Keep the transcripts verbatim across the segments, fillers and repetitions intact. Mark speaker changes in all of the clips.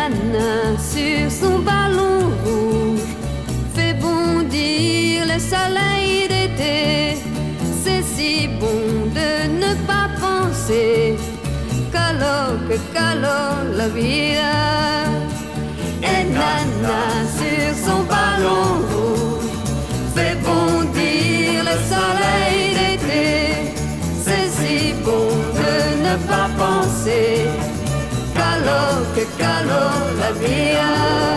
Speaker 1: nana sur son ballon rouge fait bondir le soleil d'été. C'est si bon de ne pas penser qu'alors que qu'alors la vida. Et nana sur son ballon rouge fait bondir le soleil d'été. C'est si bon de ne pas penser qu'alors que qu'alors la vida.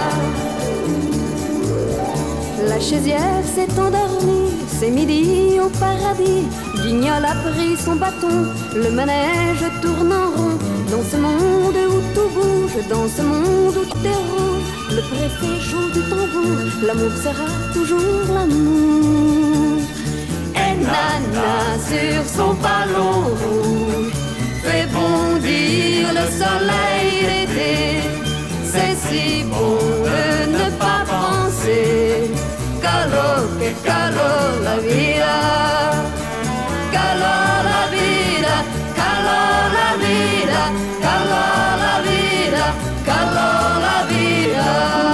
Speaker 1: La chaisière s'est endormie, c'est midi au paradis. Guignol a pris son bâton, le manège tourne en rond. Dans ce monde où tout bouge, dans ce monde où tout est rouge, le préfet joue du tambour, l'amour sera toujours l'amour. Et nana sur son ballon rouge fait bondir le soleil d'été. C'est si bon de ne pas penser qu'alors que qu'alors la vida. Calor la vida, calor la vida, calor la vida, calor la vida.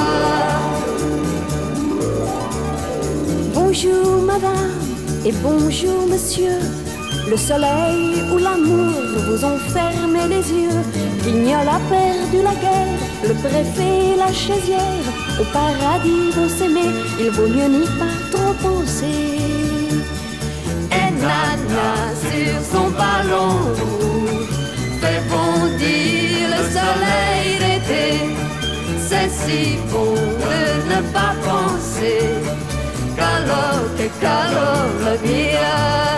Speaker 1: Bonjour madame et bonjour monsieur. Le soleil ou l'amour vous ont fermé les yeux. Guignol a perdu la guerre, le préfet et la chaisière. Au paradis vont s'aimer, il vaut mieux n'y pas trop penser. Et nana sur son ballon rouge fait bondir le soleil d'été. C'est si bon de ne pas penser qu'alors que qu'alors la vida.